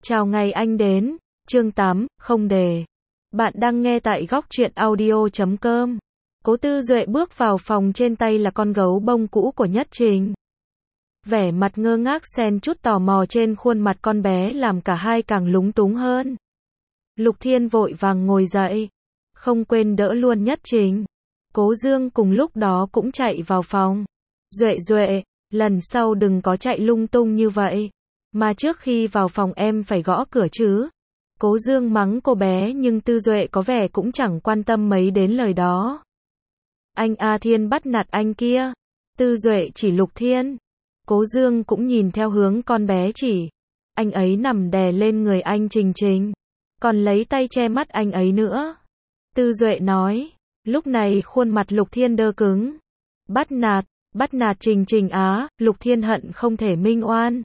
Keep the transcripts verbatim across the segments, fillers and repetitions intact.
Chào ngày anh đến, chương tám, không đề. Bạn đang nghe tại góc truyện audio chấm com. Cố Tư Duệ bước vào phòng, trên tay là con gấu bông cũ của Nhất Trình. Vẻ mặt ngơ ngác xen chút tò mò trên khuôn mặt con bé làm cả hai càng lúng túng hơn. Lục Thiên vội vàng ngồi dậy, không quên đỡ luôn Nhất Trình. Cố Dương cùng lúc đó cũng chạy vào phòng. Duệ Duệ, lần sau đừng có chạy lung tung như vậy. Mà trước khi vào phòng em phải gõ cửa chứ. Cố Dương mắng cô bé, nhưng Tư Duệ có vẻ cũng chẳng quan tâm mấy đến lời đó. Anh A Thiên bắt nạt anh kia. Tư Duệ chỉ Lục Thiên. Cố Dương cũng nhìn theo hướng con bé chỉ. Anh ấy nằm đè lên người anh Trình Trình, còn lấy tay che mắt anh ấy nữa. Tư Duệ nói. Lúc này khuôn mặt Lục Thiên đơ cứng. Bắt nạt, bắt nạt Trình Trình á. Lục Thiên hận không thể minh oan.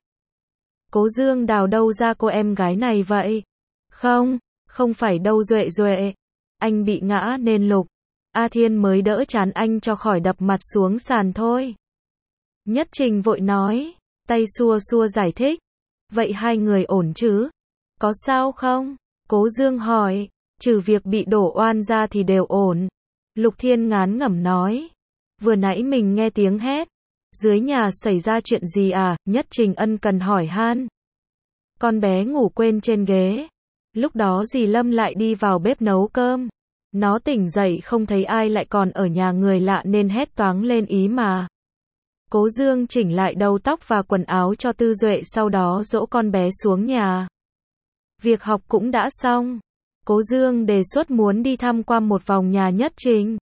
Cố Dương đào đâu ra cô em gái này vậy? Không, không phải đâu Duệ Duệ. Anh bị ngã nên Lục A Thiên mới đỡ chán anh cho khỏi đập mặt xuống sàn thôi. Nhất Trình vội nói, tay xua xua giải thích. Vậy hai người ổn chứ? Có sao không? Cố Dương hỏi. Trừ việc bị đổ oan ra thì đều ổn. Lục Thiên ngán ngẩm nói. Vừa nãy mình nghe tiếng hét. Dưới nhà xảy ra chuyện gì à? Nhất Trình ân cần hỏi han. Con bé ngủ quên trên ghế. Lúc đó dì Lâm lại đi vào bếp nấu cơm. Nó tỉnh dậy không thấy ai lại còn ở nhà người lạ nên hét toáng lên ý mà. Cố Dương chỉnh lại đầu tóc và quần áo cho Tư Duệ, sau đó dỗ con bé xuống nhà. Việc học cũng đã xong. Cố Dương đề xuất muốn đi tham quan một vòng nhà Nhất Trình.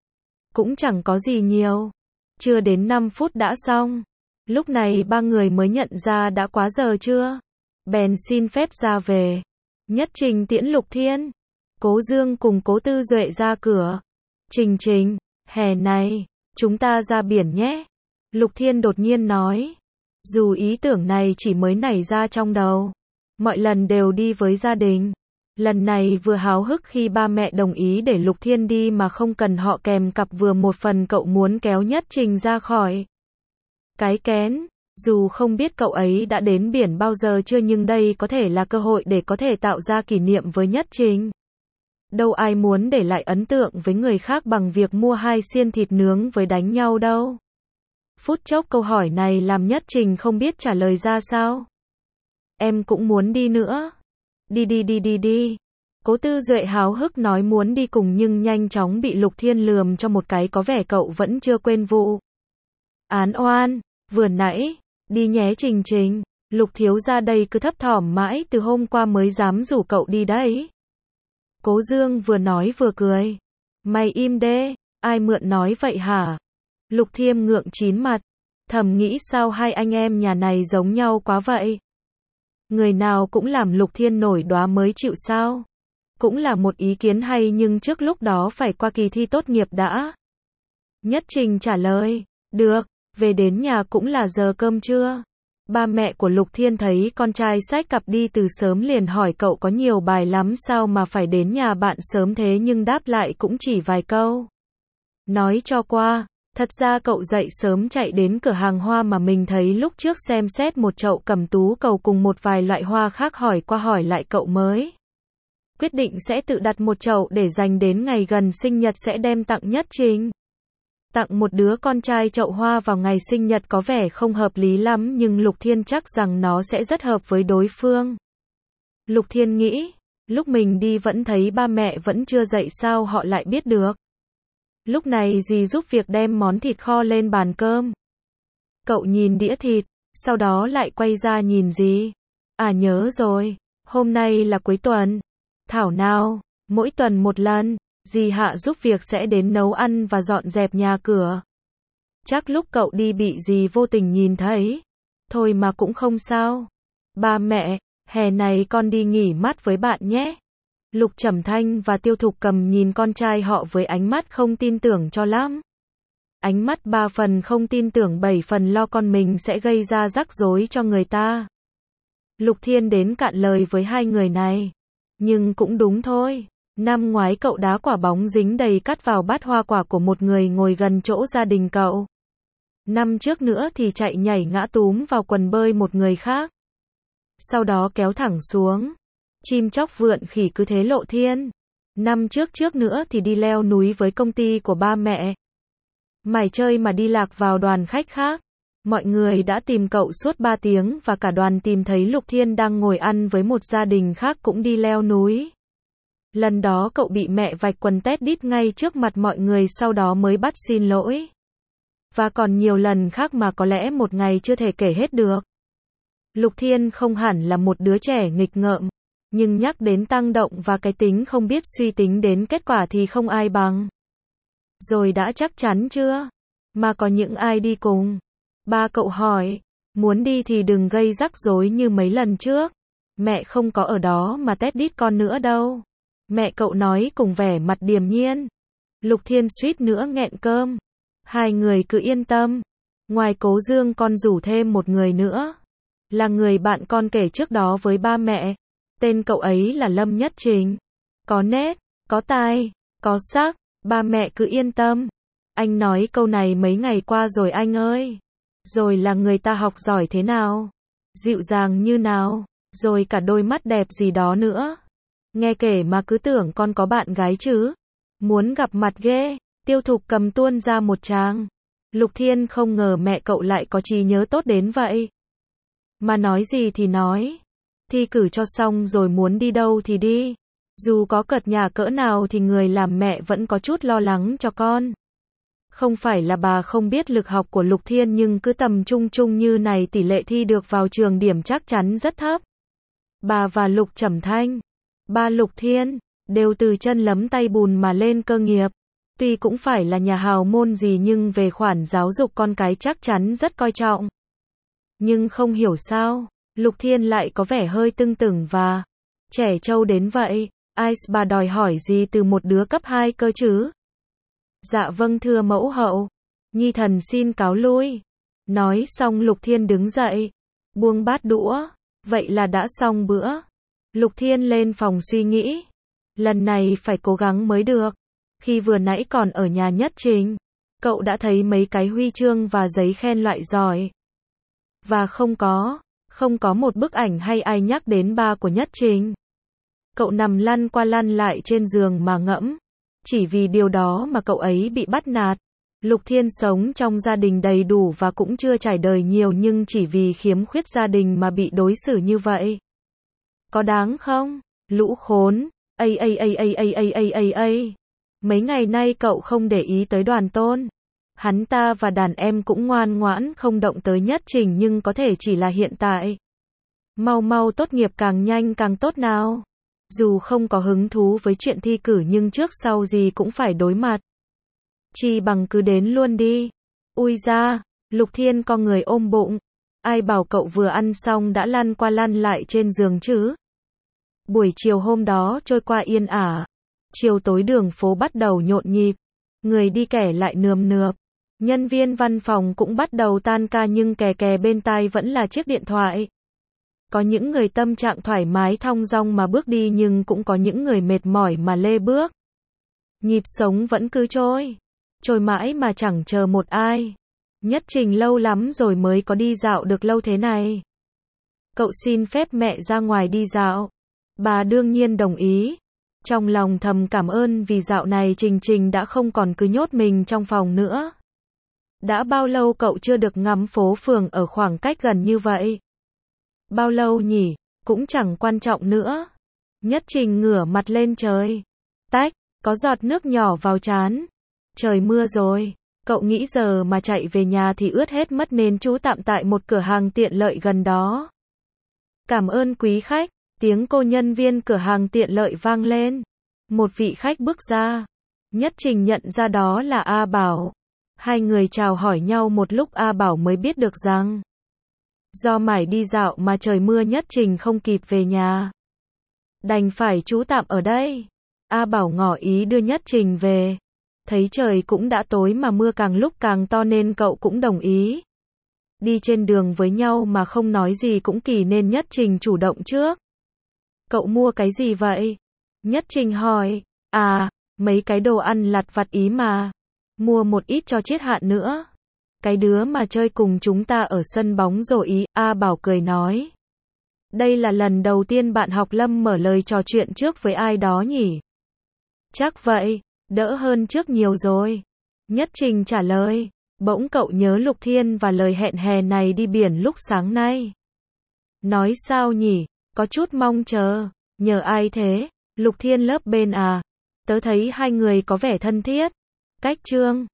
Cũng chẳng có gì nhiều. Chưa đến năm phút đã xong. Lúc này ba người mới nhận ra đã quá giờ chưa. Bèn xin phép ra về. Nhất Trình tiễn Lục Thiên. Cố Dương cùng Cố Tư Duệ ra cửa. Trình Trình, hè này, chúng ta ra biển nhé. Lục Thiên đột nhiên nói. Dù ý tưởng này chỉ mới nảy ra trong đầu. Mọi lần đều đi với gia đình. Lần này vừa háo hức khi ba mẹ đồng ý để Lục Thiên đi mà không cần họ kèm cặp, vừa một phần cậu muốn kéo Nhất Trình ra khỏi cái kén. Dù không biết cậu ấy đã đến biển bao giờ chưa, nhưng đây có thể là cơ hội để có thể tạo ra kỷ niệm với Nhất Trình. Đâu ai muốn để lại ấn tượng với người khác bằng việc mua hai xiên thịt nướng với đánh nhau đâu. Phút chốc câu hỏi này làm Nhất Trình không biết trả lời ra sao. Em cũng muốn đi nữa. Đi đi đi đi đi. Cố Tư Duệ háo hức nói muốn đi cùng, nhưng nhanh chóng bị Lục Thiên lườm cho một cái, có vẻ cậu vẫn chưa quên vụ án oan vừa nãy. Đi nhé Trình Trình. Lục thiếu gia đây cứ thấp thỏm mãi, từ hôm qua mới dám rủ cậu đi đấy. Cố Dương vừa nói vừa cười. Mày im đê, ai mượn nói vậy hả? Lục Thiêm ngượng chín mặt, thầm nghĩ sao hai anh em nhà này giống nhau quá vậy. Người nào cũng làm Lục Thiên nổi đoá mới chịu sao? Cũng là một ý kiến hay, nhưng trước lúc đó phải qua kỳ thi tốt nghiệp đã. Nhất Trình trả lời, được, về đến nhà cũng là giờ cơm trưa. Ba mẹ của Lục Thiên thấy con trai xách cặp đi từ sớm liền hỏi cậu có nhiều bài lắm sao mà phải đến nhà bạn sớm thế, nhưng đáp lại cũng chỉ vài câu. Nói cho qua, thật ra cậu dậy sớm chạy đến cửa hàng hoa mà mình thấy lúc trước, xem xét một chậu cẩm tú cầu cùng một vài loại hoa khác, hỏi qua hỏi lại cậu mới quyết định sẽ tự đặt một chậu để dành đến ngày gần sinh nhật sẽ đem tặng Nhất Trình. Tặng một đứa con trai chậu hoa vào ngày sinh nhật có vẻ không hợp lý lắm, nhưng Lục Thiên chắc rằng nó sẽ rất hợp với đối phương. Lục Thiên nghĩ, lúc mình đi vẫn thấy ba mẹ vẫn chưa dậy, sao họ lại biết được. Lúc này dì giúp việc đem món thịt kho lên bàn cơm. Cậu nhìn đĩa thịt, sau đó lại quay ra nhìn dì. À nhớ rồi, hôm nay là cuối tuần. Thảo nào, mỗi tuần một lần, dì Hạ giúp việc sẽ đến nấu ăn và dọn dẹp nhà cửa. Chắc lúc cậu đi bị dì vô tình nhìn thấy. Thôi mà cũng không sao. Ba mẹ, hè này con đi nghỉ mát với bạn nhé. Lục Trầm Thanh và Tiêu Thục Cầm nhìn con trai họ với ánh mắt không tin tưởng cho lắm. Ánh mắt ba phần không tin tưởng, bảy phần lo con mình sẽ gây ra rắc rối cho người ta. Lục Thiên đến cạn lời với hai người này. Nhưng cũng đúng thôi. Năm ngoái cậu đá quả bóng dính đầy cắt vào bát hoa quả của một người ngồi gần chỗ gia đình cậu. Năm trước nữa thì chạy nhảy ngã túm vào quần bơi một người khác. sau đó kéo thẳng xuống. Chim chóc vượn khỉ cứ thế lộ thiên. Năm trước trước nữa thì đi leo núi với công ty của ba mẹ. Mải chơi mà đi lạc vào đoàn khách khác. Mọi người đã tìm cậu suốt ba tiếng và cả đoàn tìm thấy Lục Thiên đang ngồi ăn với một gia đình khác cũng đi leo núi. Lần đó cậu bị mẹ vạch quần tét đít ngay trước mặt mọi người, sau đó mới bắt xin lỗi. Và còn nhiều lần khác mà có lẽ một ngày chưa thể kể hết được. Lục Thiên không hẳn là một đứa trẻ nghịch ngợm, nhưng nhắc đến tăng động và cái tính không biết suy tính đến kết quả thì không ai bằng. Rồi đã chắc chắn chưa? Mà có những ai đi cùng? Ba cậu hỏi, muốn đi thì đừng gây rắc rối như mấy lần trước. Mẹ không có ở đó mà tét đít con nữa đâu. Mẹ cậu nói cùng vẻ mặt điềm nhiên. Lục Thiên suýt nữa nghẹn cơm. Hai người cứ yên tâm. Ngoài Cố Dương con rủ thêm một người nữa. Là người bạn con kể trước đó với ba mẹ. Tên cậu ấy là Lâm Nhất Trình. Có nét, có tai, có sắc. Ba mẹ cứ yên tâm. Anh nói câu này mấy ngày qua rồi anh ơi. Rồi là người ta học giỏi thế nào? Dịu dàng như nào? Rồi cả đôi mắt đẹp gì đó nữa. Nghe kể mà cứ tưởng con có bạn gái chứ. Muốn gặp mặt ghê. Tiêu Thục cầm tuôn ra một tràng. Lục Thiên không ngờ mẹ cậu lại có trí nhớ tốt đến vậy. Mà nói gì thì nói. Thi cử cho xong rồi muốn đi đâu thì đi. Dù có cợt nhả cỡ nào thì người làm mẹ vẫn có chút lo lắng cho con. Không phải là bà không biết lực học của Lục Thiên, nhưng cứ tầm trung trung như này tỷ lệ thi được vào trường điểm chắc chắn rất thấp. Bà và Lục Trầm Thanh, ba Lục Thiên, đều từ chân lấm tay bùn mà lên cơ nghiệp. Tuy cũng phải là nhà hào môn gì nhưng về khoản giáo dục con cái chắc chắn rất coi trọng. Nhưng không hiểu sao, Lục Thiên lại có vẻ hơi tưng tửng và trẻ trâu đến vậy. Ai bà đòi hỏi gì từ một đứa cấp hai cơ chứ? Dạ vâng thưa mẫu hậu. Nhi thần xin cáo lui. Nói xong Lục Thiên đứng dậy, buông bát đũa. Vậy là đã xong bữa. Lục Thiên lên phòng suy nghĩ. Lần này phải cố gắng mới được. Khi vừa nãy còn ở nhà Nhất Trình, cậu đã thấy mấy cái huy chương và giấy khen loại giỏi. Và không có, không có một bức ảnh hay ai nhắc đến ba của Nhất Trình. Cậu nằm lăn qua lăn lại trên giường mà ngẫm. Chỉ vì điều đó mà cậu ấy bị bắt nạt. Lục Thiên sống trong gia đình đầy đủ và cũng chưa trải đời nhiều, nhưng chỉ vì khiếm khuyết gia đình mà bị đối xử như vậy. Có đáng không? Lũ khốn. Ây ây ây ây ây ây ây ây ây. Mấy ngày nay cậu không để ý tới Đoàn Tôn. Hắn ta và đàn em cũng ngoan ngoãn không động tới Nhất Trình, nhưng có thể chỉ là hiện tại. Mau mau tốt nghiệp càng nhanh càng tốt nào. Dù không có hứng thú với chuyện thi cử nhưng trước sau gì cũng phải đối mặt. Chi bằng cứ đến luôn đi. Ui da, Lục Thiên co người ôm bụng. Ai bảo cậu vừa ăn xong đã lăn qua lăn lại trên giường chứ? Buổi chiều hôm đó trôi qua yên ả. Chiều tối đường phố bắt đầu nhộn nhịp. Người đi kẻ lại nườm nượp. Nhân viên văn phòng cũng bắt đầu tan ca, nhưng kè kè bên tai vẫn là chiếc điện thoại. Có những người tâm trạng thoải mái thong dong mà bước đi, nhưng cũng có những người mệt mỏi mà lê bước. Nhịp sống vẫn cứ trôi. Trôi mãi mà chẳng chờ một ai. Nhất Trình lâu lắm rồi mới có đi dạo được lâu thế này. Cậu xin phép mẹ ra ngoài đi dạo. Bà đương nhiên đồng ý. Trong lòng thầm cảm ơn vì dạo này Trình Trình đã không còn cứ nhốt mình trong phòng nữa. Đã bao lâu cậu chưa được ngắm phố phường ở khoảng cách gần như vậy? Bao lâu nhỉ? Cũng chẳng quan trọng nữa. Nhất Trình ngửa mặt lên trời. Tách, có giọt nước nhỏ vào trán. Trời mưa rồi. Cậu nghĩ giờ mà chạy về nhà thì ướt hết mất, nên trú tạm tại một cửa hàng tiện lợi gần đó. Cảm ơn quý khách. Tiếng cô nhân viên cửa hàng tiện lợi vang lên. Một vị khách bước ra. Nhất Trình nhận ra đó là A Bảo. Hai người chào hỏi nhau một lúc, A Bảo mới biết được rằng do mải đi dạo mà trời mưa, Nhất Trình không kịp về nhà. Đành phải trú tạm ở đây. A Bảo ngỏ ý đưa Nhất Trình về. Thấy trời cũng đã tối mà mưa càng lúc càng to nên cậu cũng đồng ý. Đi trên đường với nhau mà không nói gì cũng kỳ, nên Nhất Trình chủ động trước. Cậu mua cái gì vậy? Nhất Trình hỏi. À, mấy cái đồ ăn lặt vặt ý mà. Mua một ít cho Triết Hạn nữa. Cái đứa mà chơi cùng chúng ta ở sân bóng rổ ý, A Bảo cười nói. Đây là lần đầu tiên bạn học Lâm mở lời trò chuyện trước với ai đó nhỉ? Chắc vậy, đỡ hơn trước nhiều rồi. Nhất Trình trả lời, bỗng cậu nhớ Lục Thiên và lời hẹn hè này đi biển lúc sáng nay. Nói sao nhỉ, có chút mong chờ, nhờ ai thế? Lục Thiên lớp bên à? Tớ thấy hai người có vẻ thân thiết. Cách Trương